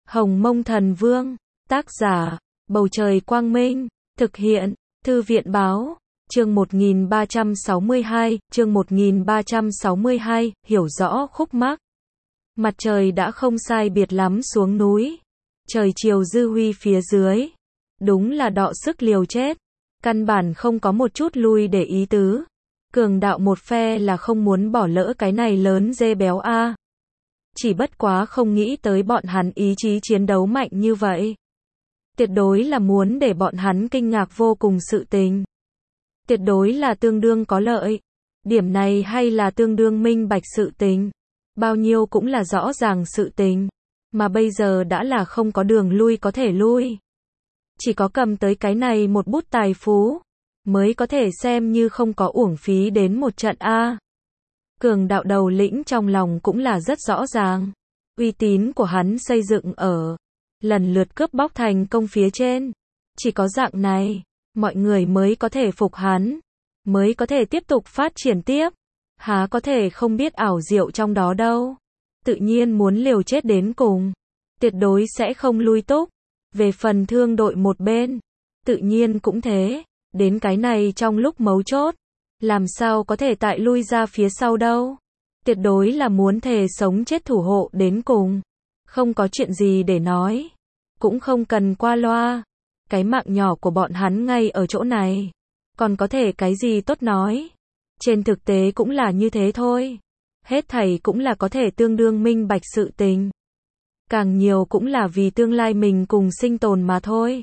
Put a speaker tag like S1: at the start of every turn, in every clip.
S1: Hồng Mông Thần Vương, tác giả, Bầu Trời Quang Minh, thực hiện, Thư viện Báo, chương 1362, hiểu rõ khúc mắc. Mặt trời đã không sai biệt lắm xuống núi, trời chiều dư huy phía dưới, đúng là đọ sức liều chết, căn bản không có một chút lui để ý tứ. Cường đạo một phe là không muốn bỏ lỡ cái này lớn dê béo a. Chỉ bất quá không nghĩ tới bọn hắn ý chí chiến đấu mạnh như vậy. Tuyệt đối là muốn để bọn hắn kinh ngạc vô cùng sự tình. Tuyệt đối là tương đương có lợi. Điểm này hay là tương đương minh bạch sự tình. Bao nhiêu cũng là rõ ràng sự tình. Mà bây giờ đã là không có đường lui có thể lui. Chỉ có cầm tới cái này một bút tài phú, mới có thể xem như không có uổng phí đến một trận A. Cường đạo đầu lĩnh trong lòng cũng là rất rõ ràng. Uy tín của hắn xây dựng ở lần lượt cướp bóc thành công phía trên. Chỉ có dạng này, mọi người mới có thể phục hắn, mới có thể tiếp tục phát triển tiếp. Há có thể không biết ảo diệu trong đó đâu. Tự nhiên muốn liều chết đến cùng. Tuyệt đối sẽ không lui túc. Về phần thương đội một bên, tự nhiên cũng thế. Đến cái này trong lúc mấu chốt, làm sao có thể tại lui ra phía sau đâu. Tuyệt đối là muốn thề sống chết thủ hộ đến cùng. Không có chuyện gì để nói. Cũng không cần qua loa. Cái mạng nhỏ của bọn hắn ngay ở chỗ này. Còn có thể cái gì tốt nói. Trên thực tế cũng là như thế thôi. Hết thảy cũng là có thể tương đương minh bạch sự tình. Càng nhiều cũng là vì tương lai mình cùng sinh tồn mà thôi.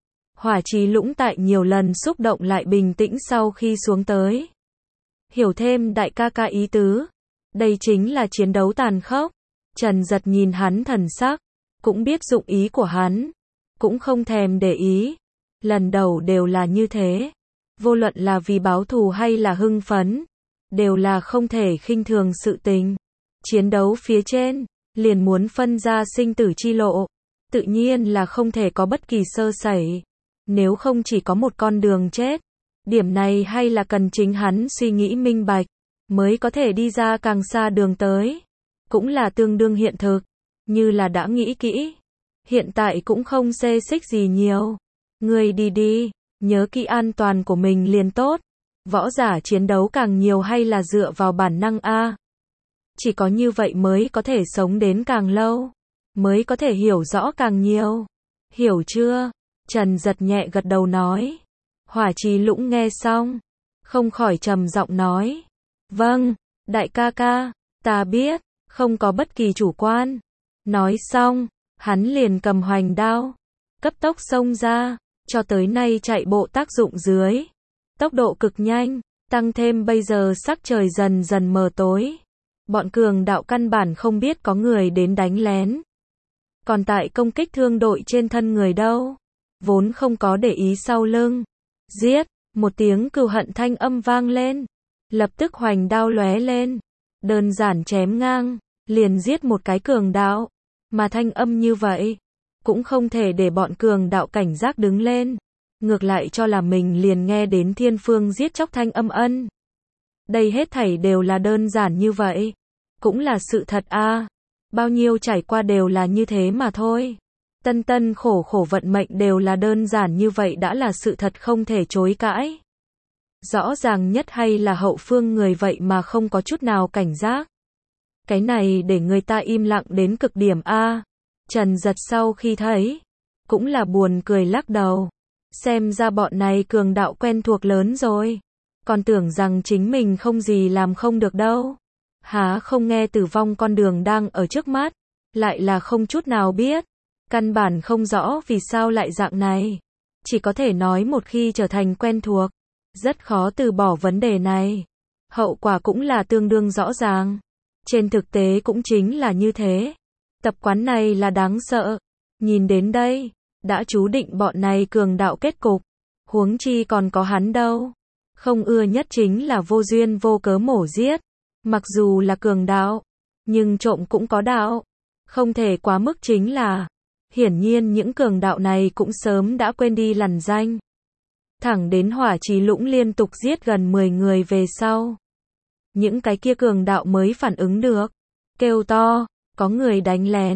S1: Hỏa Trì Lũng tại nhiều lần xúc động lại bình tĩnh sau khi xuống tới. Hiểu thêm đại ca ca ý tứ. Đây chính là chiến đấu tàn khốc. Trần Giật nhìn hắn thần sắc, cũng biết dụng ý của hắn, cũng không thèm để ý. Lần đầu đều là như thế. Vô luận là vì báo thù hay là hưng phấn, đều là không thể khinh thường sự tình. Chiến đấu phía trên, liền muốn phân ra sinh tử chi lộ. Tự nhiên là không thể có bất kỳ sơ sẩy. Nếu không chỉ có một con đường chết. Điểm này hay là cần chính hắn suy nghĩ minh bạch, mới có thể đi ra càng xa đường tới. Cũng là tương đương hiện thực, như là đã nghĩ kỹ. Hiện tại cũng không xê xích gì nhiều. Người đi đi, nhớ kỹ an toàn của mình liền tốt. Võ giả chiến đấu càng nhiều hay là dựa vào bản năng a. Chỉ có như vậy mới có thể sống đến càng lâu, mới có thể hiểu rõ càng nhiều. Hiểu chưa? Trần Giật nhẹ gật đầu nói. Hỏa Trì Lũng nghe xong, không khỏi trầm giọng nói. Vâng, đại ca ca, ta biết, không có bất kỳ chủ quan. Nói xong, hắn liền cầm hoành đao, cấp tốc xông ra, cho tới nay chạy bộ tác dụng dưới. Tốc độ cực nhanh, tăng thêm bây giờ sắc trời dần dần mờ tối. Bọn cường đạo căn bản không biết có người đến đánh lén. Còn tại công kích thương đội trên thân người đâu. Vốn không có để ý sau lưng. Giết, một tiếng cừu hận thanh âm vang lên. Lập tức hoành đao lóe lên. Đơn giản chém ngang, liền giết một cái cường đạo. Mà thanh âm như vậy, cũng không thể để bọn cường đạo cảnh giác đứng lên. Ngược lại cho là mình liền nghe đến thiên phương giết chóc thanh âm ân. Đây hết thảy đều là đơn giản như vậy. Cũng là sự thật a. Bao nhiêu trải qua đều là như thế mà thôi. Tân tân khổ khổ vận mệnh đều là đơn giản như vậy đã là sự thật không thể chối cãi. Rõ ràng nhất hay là hậu phương người vậy mà không có chút nào cảnh giác. Cái này để người ta im lặng đến cực điểm a. Trần Giật sau khi thấy, cũng là buồn cười lắc đầu. Xem ra bọn này cường đạo quen thuộc lớn rồi. Còn tưởng rằng chính mình không gì làm không được đâu. Há không nghe tử vong con đường đang ở trước mắt. Lại là không chút nào biết. Căn bản không rõ vì sao lại dạng này. Chỉ có thể nói một khi trở thành quen thuộc, rất khó từ bỏ vấn đề này. Hậu quả cũng là tương đương rõ ràng. Trên thực tế cũng chính là như thế. Tập quán này là đáng sợ. Nhìn đến đây, đã chú định bọn này cường đạo kết cục. Huống chi còn có hắn đâu. Không ưa nhất chính là vô duyên vô cớ mổ giết. Mặc dù là cường đạo, nhưng trộm cũng có đạo. Không thể quá mức chính là, hiển nhiên những cường đạo này cũng sớm đã quên đi lằn danh. Thẳng đến Hỏa Trì Lũng liên tục giết gần 10 người về sau. Những cái kia cường đạo mới phản ứng được. Kêu to, có người đánh lén.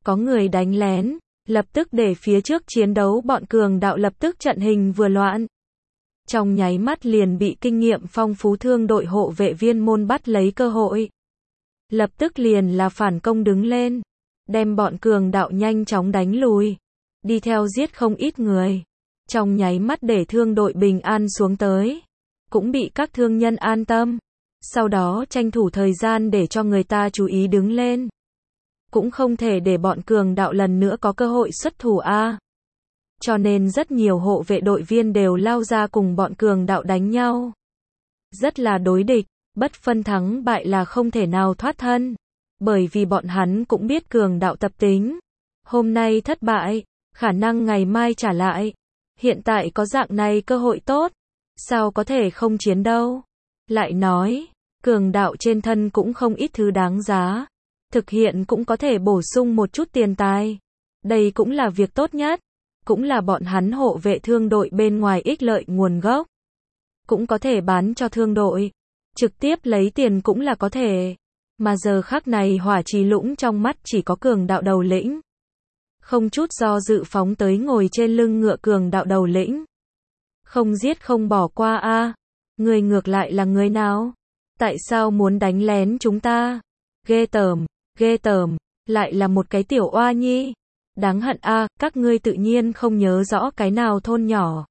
S1: Có người đánh lén, lập tức để phía trước chiến đấu bọn cường đạo lập tức trận hình vừa loạn. Trong nháy mắt liền bị kinh nghiệm phong phú thương đội hộ vệ viên môn bắt lấy cơ hội. Lập tức liền là phản công đứng lên, đem bọn cường đạo nhanh chóng đánh lùi, đi theo giết không ít người. Trong nháy mắt để thương đội bình an xuống tới, cũng bị các thương nhân an tâm. Sau đó tranh thủ thời gian để cho người ta chú ý đứng lên. Cũng không thể để bọn cường đạo lần nữa có cơ hội xuất thủ a. Cho nên rất nhiều hộ vệ đội viên đều lao ra cùng bọn cường đạo đánh nhau. Rất là đối địch, bất phân thắng bại là không thể nào thoát thân. Bởi vì bọn hắn cũng biết cường đạo tập tính. Hôm nay thất bại, khả năng ngày mai trả lại. Hiện tại có dạng này cơ hội tốt, sao có thể không chiến đâu. Lại nói, cường đạo trên thân cũng không ít thứ đáng giá. Thực hiện cũng có thể bổ sung một chút tiền tài. Đây cũng là việc tốt nhất. Cũng là bọn hắn hộ vệ thương đội bên ngoài ích lợi nguồn gốc. Cũng có thể bán cho thương đội. Trực tiếp lấy tiền cũng là có thể. Mà giờ khắc này Hỏa Trì Lũng trong mắt chỉ có cường đạo đầu lĩnh. Không chút do dự phóng tới ngồi trên lưng ngựa cường đạo đầu lĩnh. Không giết không bỏ qua a. Người ngược lại là người nào? Tại sao muốn đánh lén chúng ta? Ghê tởm, lại là một cái tiểu oa nhi. Đáng hận a, các ngươi tự nhiên không nhớ rõ cái nào thôn nhỏ.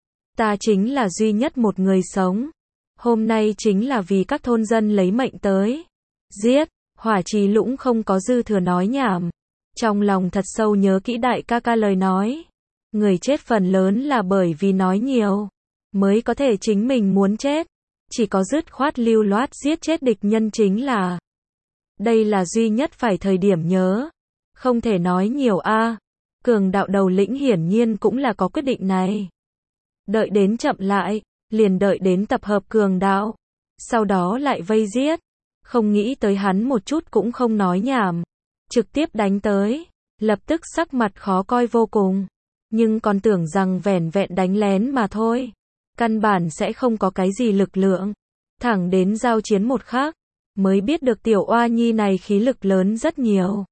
S1: Ta chính là duy nhất một người sống. Hôm nay chính là vì các thôn dân lấy mệnh tới. Giết, Hỏa Trì Lũng không có dư thừa nói nhảm. Trong lòng thật sâu nhớ kỹ đại ca ca lời nói. Người chết phần lớn là bởi vì nói nhiều, mới có thể chính mình muốn chết. Chỉ có dứt khoát lưu loát giết chết địch nhân chính là. Đây là duy nhất phải thời điểm nhớ. Không thể nói nhiều a. Cường đạo đầu lĩnh hiển nhiên cũng là có quyết định này. Đợi đến chậm lại, liền đợi đến tập hợp cường đạo. Sau đó lại vây giết. Không nghĩ tới hắn một chút cũng không nói nhảm. Trực tiếp đánh tới. Lập tức sắc mặt khó coi vô cùng. Nhưng còn tưởng rằng vẻn vẹn đánh lén mà thôi. Căn bản sẽ không có cái gì lực lượng. Thẳng đến giao chiến một khắc, mới biết được tiểu oa nhi này khí lực lớn rất nhiều.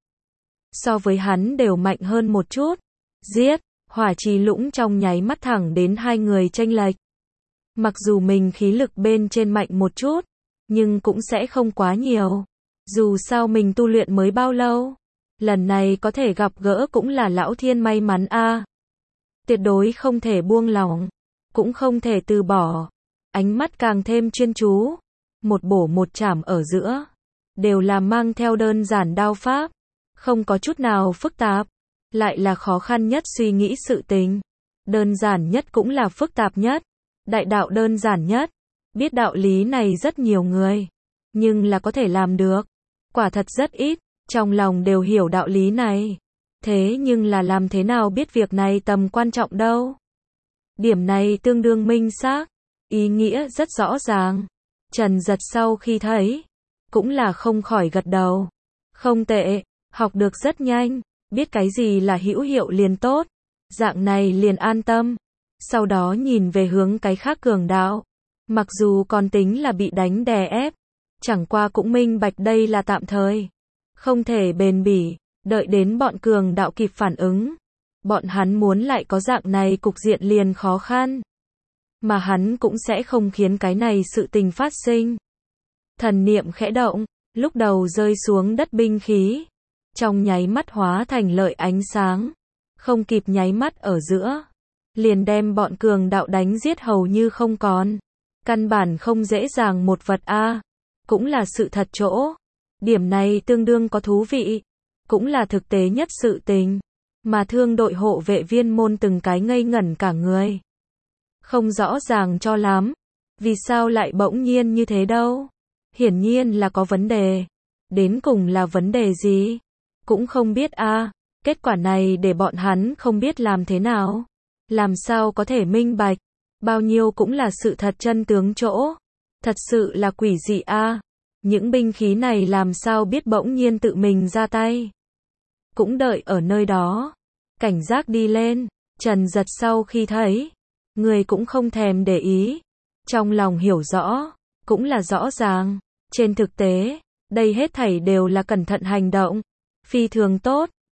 S1: So với hắn đều mạnh hơn một chút. Giết, Hỏa Trì Lũng trong nháy mắt thẳng đến hai người chênh lệch. Mặc dù mình khí lực bên trên mạnh một chút, nhưng cũng sẽ không quá nhiều. Dù sao mình tu luyện mới bao lâu. Lần này có thể gặp gỡ cũng là lão thiên may mắn a. Tuyệt đối không thể buông lỏng, cũng không thể từ bỏ. Ánh mắt càng thêm chuyên chú. Một bổ một chảm ở giữa. Đều là mang theo đơn giản đao pháp. Không có chút nào phức tạp. Lại là khó khăn nhất suy nghĩ sự tình. Đơn giản nhất cũng là phức tạp nhất. Đại đạo đơn giản nhất. Biết đạo lý này rất nhiều người. Nhưng là có thể làm được. Quả thật rất ít. Trong lòng đều hiểu đạo lý này. Thế nhưng là làm thế nào biết việc này tầm quan trọng đâu. Điểm này tương đương minh xác. Ý nghĩa rất rõ ràng. Trần Giật sau khi thấy. Cũng là không khỏi gật đầu. Không tệ. Học được rất nhanh. Biết cái gì là hữu hiệu liền tốt. Dạng này liền an tâm. Sau đó nhìn về hướng cái khác cường đạo. Mặc dù còn tính là bị đánh đè ép. Chẳng qua cũng minh bạch đây là tạm thời. Không thể bền bỉ. Đợi đến bọn cường đạo kịp phản ứng. Bọn hắn muốn lại có dạng này cục diện liền khó khăn. Mà hắn cũng sẽ không khiến cái này sự tình phát sinh. Thần niệm khẽ động. Lúc đầu rơi xuống đất binh khí. Trong nháy mắt hóa thành lợi ánh sáng. Không kịp nháy mắt ở giữa. Liền đem bọn cường đạo đánh giết hầu như không còn. Căn bản không dễ dàng một vật a. Cũng là sự thật chỗ. Điểm này tương đương có thú vị. Cũng là thực tế nhất sự tình. Mà thương đội hộ vệ viên môn từng cái ngây ngẩn cả người. Không rõ ràng cho lắm. Vì sao lại bỗng nhiên như thế đâu? Hiển nhiên là có vấn đề. Đến cùng là vấn đề gì? Cũng không biết a. Kết quả này để bọn hắn không biết làm thế nào. Làm sao có thể minh bạch. Bao nhiêu cũng là sự thật chân tướng chỗ. Thật sự là quỷ dị a. Những binh khí này làm sao biết bỗng nhiên tự mình ra tay. Cũng đợi ở nơi đó. Cảnh giác đi lên. Trần Giật sau khi thấy. Người cũng không thèm để ý. Trong lòng hiểu rõ. Cũng là rõ ràng. Trên thực tế. Đây hết thảy đều là cẩn thận hành động. Phi thường tốt.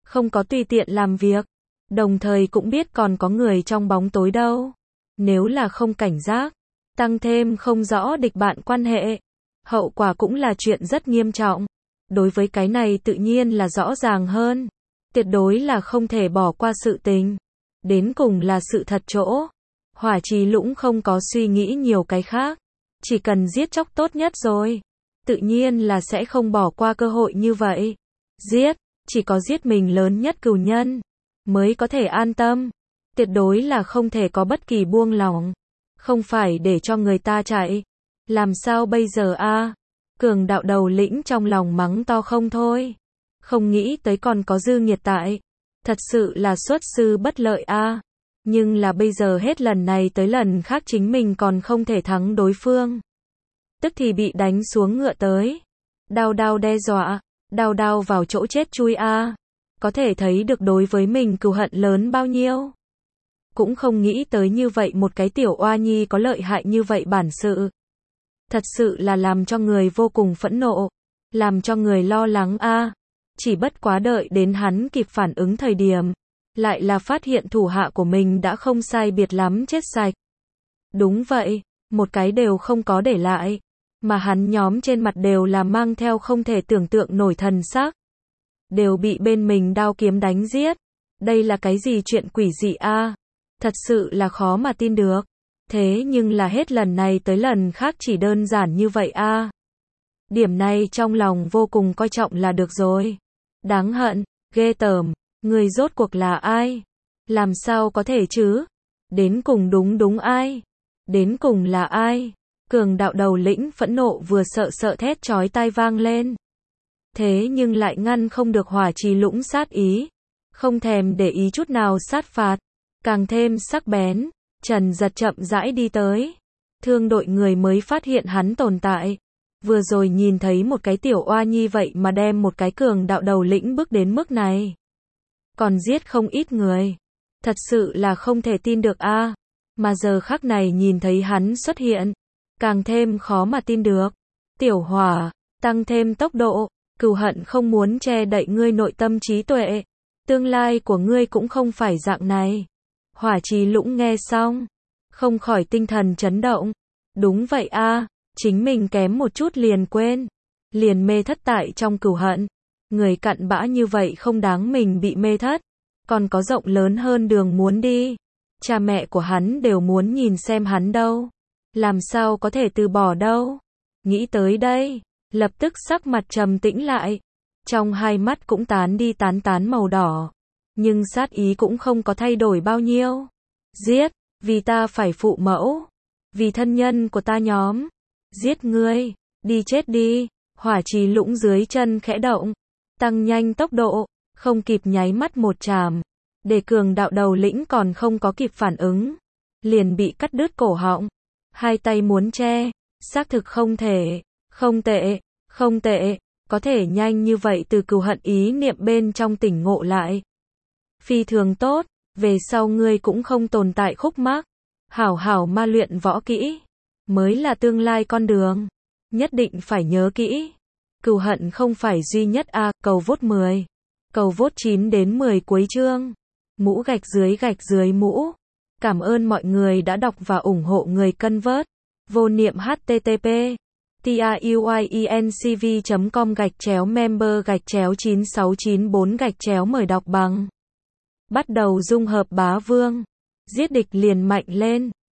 S1: không có tùy tiện làm việc, đồng thời cũng biết còn có người trong bóng tối đâu. Nếu là không cảnh giác, tăng thêm không rõ địch bạn quan hệ, hậu quả cũng là chuyện rất nghiêm trọng. Đối với cái này tự nhiên là rõ ràng hơn, tuyệt đối là không thể bỏ qua sự tình. Đến cùng là sự thật chỗ, Hỏa Trì Lũng không có suy nghĩ nhiều cái khác, chỉ cần giết chóc tốt nhất rồi, tự nhiên là sẽ không bỏ qua cơ hội như vậy. Giết, chỉ có giết mình lớn nhất cừu nhân, mới có thể an tâm, tuyệt đối là không thể có bất kỳ buông lỏng, không phải để cho người ta chạy. Làm sao bây giờ a? Cường đạo đầu lĩnh trong lòng mắng to không thôi, không nghĩ tới còn có Dư Nghiệt tại, thật sự là xuất sư bất lợi a. Nhưng là bây giờ hết lần này tới lần khác chính mình còn không thể thắng đối phương, tức thì bị đánh xuống ngựa tới, đao đao đe dọa, đao đao vào chỗ chết chui a. Có thể thấy được đối với mình cừu hận lớn bao nhiêu. Cũng không nghĩ tới như vậy một cái tiểu oa nhi có lợi hại như vậy bản sự. Thật sự là làm cho người vô cùng phẫn nộ, làm cho người lo lắng a. Chỉ bất quá đợi đến hắn kịp phản ứng thời điểm, lại là phát hiện thủ hạ của mình đã không sai biệt lắm chết sạch. Đúng vậy, một cái đều không có để lại, mà hắn nhóm trên mặt đều là mang theo không thể tưởng tượng nổi thần sắc. Đều bị bên mình đao kiếm đánh giết. Đây là cái gì chuyện quỷ dị a? Thật sự là khó mà tin được. Thế nhưng là hết lần này tới lần khác chỉ đơn giản như vậy a. Điểm này trong lòng vô cùng coi trọng là được rồi. Đáng hận, ghê tởm, người rốt cuộc là ai? Làm sao có thể chứ? Đến cùng đúng ai? Đến cùng là ai? Cường đạo đầu lĩnh phẫn nộ vừa sợ thét chói tai vang lên. Thế nhưng lại ngăn không được Hỏa Trì Lũng sát ý, không thèm để ý chút nào sát phạt, càng thêm sắc bén. Trần Giật chậm rãi đi tới, thương đội người mới phát hiện hắn tồn tại. Vừa rồi nhìn thấy một cái tiểu oa nhi vậy mà đem một cái cường đạo đầu lĩnh bước đến mức này, còn giết không ít người, thật sự là không thể tin được a. Mà giờ khắc này nhìn thấy hắn xuất hiện, càng thêm khó mà tin được. Tiểu Hỏa, tăng thêm tốc độ, cừu hận không muốn che đậy ngươi nội tâm trí tuệ, tương lai của ngươi cũng không phải dạng này. Hỏa Trì Lũng nghe xong, không khỏi tinh thần chấn động. Đúng vậy a, chính mình kém một chút liền quên, liền mê thất tại trong cừu hận. Người cặn bã như vậy không đáng mình bị mê thất, còn có rộng lớn hơn đường muốn đi. Cha mẹ của hắn đều muốn nhìn xem hắn đâu, làm sao có thể từ bỏ đâu. Nghĩ tới đây, lập tức sắc mặt trầm tĩnh lại, trong hai mắt cũng tán đi tán màu đỏ, nhưng sát ý cũng không có thay đổi bao nhiêu. Giết, vì ta phải phụ mẫu, vì thân nhân của ta nhóm. Giết ngươi, đi chết đi. Hỏa Trì Lũng dưới chân khẽ động, tăng nhanh tốc độ, không kịp nháy mắt một chàm, để cường đạo đầu lĩnh còn không có kịp phản ứng, liền bị cắt đứt cổ họng. Hai tay muốn che, xác thực không thể. Không tệ, có thể nhanh như vậy từ cừu hận ý niệm bên trong tỉnh ngộ lại. Phi thường tốt, về sau ngươi cũng không tồn tại khúc mắc, hảo hảo ma luyện võ kỹ, mới là tương lai con đường. Nhất định phải nhớ kỹ. Cừu hận không phải duy nhất a. Cầu vote 10. Cầu vote 9 đến 10 cuối chương. Mũ gạch dưới mũ. Cảm ơn mọi người đã đọc và ủng hộ người cân vớt. Vô niệm http truyencv.com/member/9694 mời đọc bằng. Bắt đầu dung hợp bá vương. Giết địch liền mạnh lên.